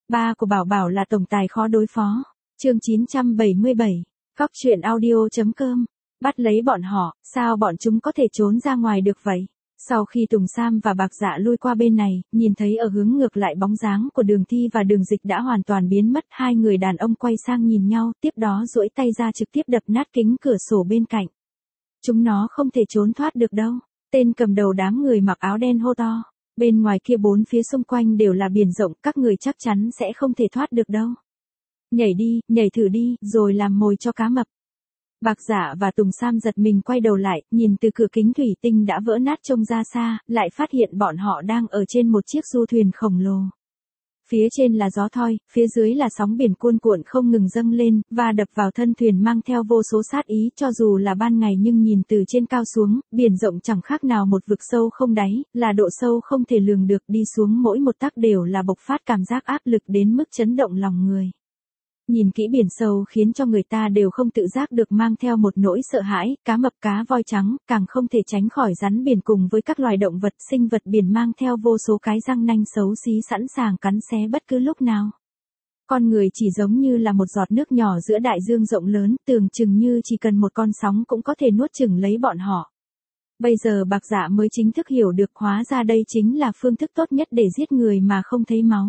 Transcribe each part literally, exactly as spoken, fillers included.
Ba của Bảo Bảo là tổng tài khó đối phó. Chương chín trăm bảy mươi bảy. Góc truyện audio.com. Bắt lấy bọn họ, sao bọn chúng có thể trốn ra ngoài được vậy? Sau khi Tùng Sam và Bạc Dạ lui qua bên này, nhìn thấy ở hướng ngược lại bóng dáng của Đường Thi và Đường Dịch đã hoàn toàn biến mất, hai người đàn ông quay sang nhìn nhau, tiếp đó duỗi tay ra trực tiếp đập nát kính cửa sổ bên cạnh. Chúng nó không thể trốn thoát được đâu. Tên cầm đầu đám người mặc áo đen hô to. Bên ngoài kia bốn phía xung quanh đều là biển rộng, các người chắc chắn sẽ không thể thoát được đâu. Nhảy đi, nhảy thử đi, rồi làm mồi cho cá mập. Bạc Dạ và Tùng Sam giật mình quay đầu lại, nhìn từ cửa kính thủy tinh đã vỡ nát trông ra xa, lại phát hiện bọn họ đang ở trên một chiếc du thuyền khổng lồ. Phía trên là gió thoi, phía dưới là sóng biển cuồn cuộn không ngừng dâng lên, và đập vào thân thuyền mang theo vô số sát ý, cho dù là ban ngày nhưng nhìn từ trên cao xuống, biển rộng chẳng khác nào một vực sâu không đáy, là độ sâu không thể lường được, đi xuống mỗi một tấc đều là bộc phát cảm giác áp lực đến mức chấn động lòng người. Nhìn kỹ biển sâu khiến cho người ta đều không tự giác được mang theo một nỗi sợ hãi, cá mập, cá voi trắng, càng không thể tránh khỏi rắn biển cùng với các loài động vật sinh vật biển mang theo vô số cái răng nanh xấu xí sẵn sàng cắn xé bất cứ lúc nào. Con người chỉ giống như là một giọt nước nhỏ giữa đại dương rộng lớn, tưởng chừng như chỉ cần một con sóng cũng có thể nuốt chửng lấy bọn họ. Bây giờ Bạc Dạ mới chính thức hiểu được, hóa ra đây chính là phương thức tốt nhất để giết người mà không thấy máu.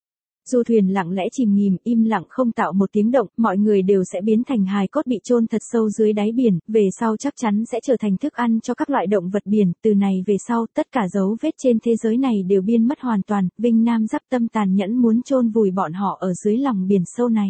Du thuyền lặng lẽ chìm nghỉm, im lặng không tạo một tiếng động, mọi người đều sẽ biến thành hài cốt bị chôn thật sâu dưới đáy biển, về sau chắc chắn sẽ trở thành thức ăn cho các loại động vật biển, từ này về sau, tất cả dấu vết trên thế giới này đều biến mất hoàn toàn, Vinh Nam Giáp Tâm tàn nhẫn muốn chôn vùi bọn họ ở dưới lòng biển sâu này.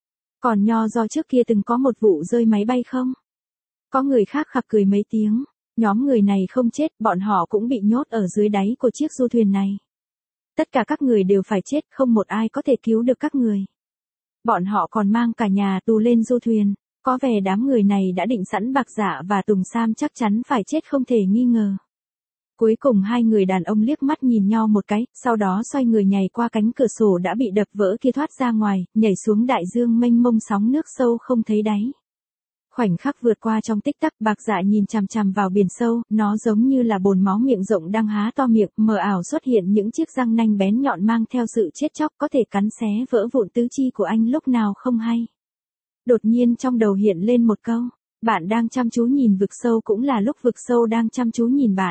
Còn Nho Do trước kia từng có một vụ rơi máy bay không? Có người khác khặc cười mấy tiếng, nhóm người này không chết, bọn họ cũng bị nhốt ở dưới đáy của chiếc du thuyền này. Tất cả các người đều phải chết, không một ai có thể cứu được các người. Bọn họ còn mang cả nhà tù lên du thuyền, có vẻ đám người này đã định sẵn Bạc Dạ và Tùng Sam chắc chắn phải chết không thể nghi ngờ. Cuối cùng hai người đàn ông liếc mắt nhìn nhau một cái, sau đó xoay người nhảy qua cánh cửa sổ đã bị đập vỡ kia thoát ra ngoài, nhảy xuống đại dương mênh mông sóng nước sâu không thấy đáy. Khoảnh khắc vượt qua trong tích tắc, Bạc Dạ nhìn chằm chằm vào biển sâu, nó giống như là bồn máu miệng rộng đang há to miệng, mờ ảo xuất hiện những chiếc răng nanh bén nhọn mang theo sự chết chóc, có thể cắn xé vỡ vụn tứ chi của anh lúc nào không hay. Đột nhiên trong đầu hiện lên một câu, bạn đang chăm chú nhìn vực sâu cũng là lúc vực sâu đang chăm chú nhìn bạn.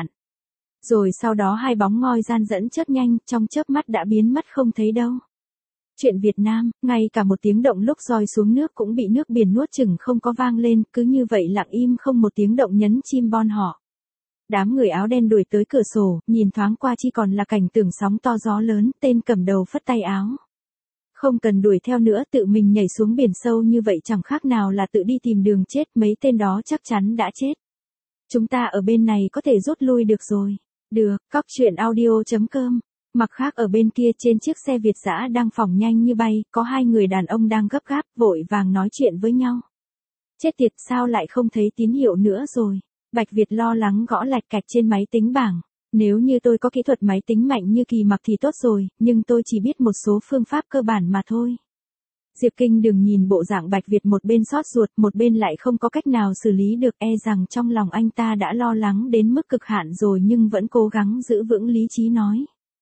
Rồi sau đó hai bóng ngoi gian dẫn chớp nhanh, trong chớp mắt đã biến mất không thấy đâu. Chuyện Việt Nam, ngay cả một tiếng động lúc roi xuống nước cũng bị nước biển nuốt chửng không có vang lên, cứ như vậy lặng im không một tiếng động nhấn chim bon họ. Đám người áo đen đuổi tới cửa sổ, nhìn thoáng qua chỉ còn là cảnh tượng sóng to gió lớn, tên cầm đầu phất tay áo. Không cần đuổi theo nữa, tự mình nhảy xuống biển sâu như vậy chẳng khác nào là tự đi tìm đường chết, mấy tên đó chắc chắn đã chết. Chúng ta ở bên này có thể rút lui được rồi. Được, Góc truyện audio.com. Mặt khác ở bên kia trên chiếc xe Việt dã đang phóng nhanh như bay, có hai người đàn ông đang gấp gáp, vội vàng nói chuyện với nhau. Chết tiệt, sao lại không thấy tín hiệu nữa rồi? Bạch Việt lo lắng gõ lạch cạch trên máy tính bảng. Nếu như tôi có kỹ thuật máy tính mạnh như Kỳ Mặc thì tốt rồi, nhưng tôi chỉ biết một số phương pháp cơ bản mà thôi. Diệp Kinh đừng nhìn bộ dạng Bạch Việt một bên xót ruột, một bên lại không có cách nào xử lý được, e rằng trong lòng anh ta đã lo lắng đến mức cực hạn rồi nhưng vẫn cố gắng giữ vững lý trí nói.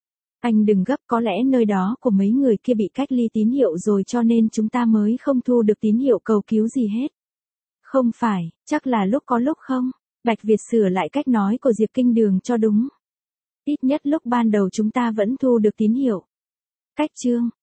Anh đừng gấp, có lẽ nơi đó của mấy người kia bị cách ly tín hiệu rồi cho nên chúng ta mới không thu được tín hiệu cầu cứu gì hết. Không phải, chắc là lúc có lúc không. Bạch Việt sửa lại cách nói của Diệp Kinh Đường cho đúng. Ít nhất lúc ban đầu chúng ta vẫn thu được tín hiệu. Cách chương,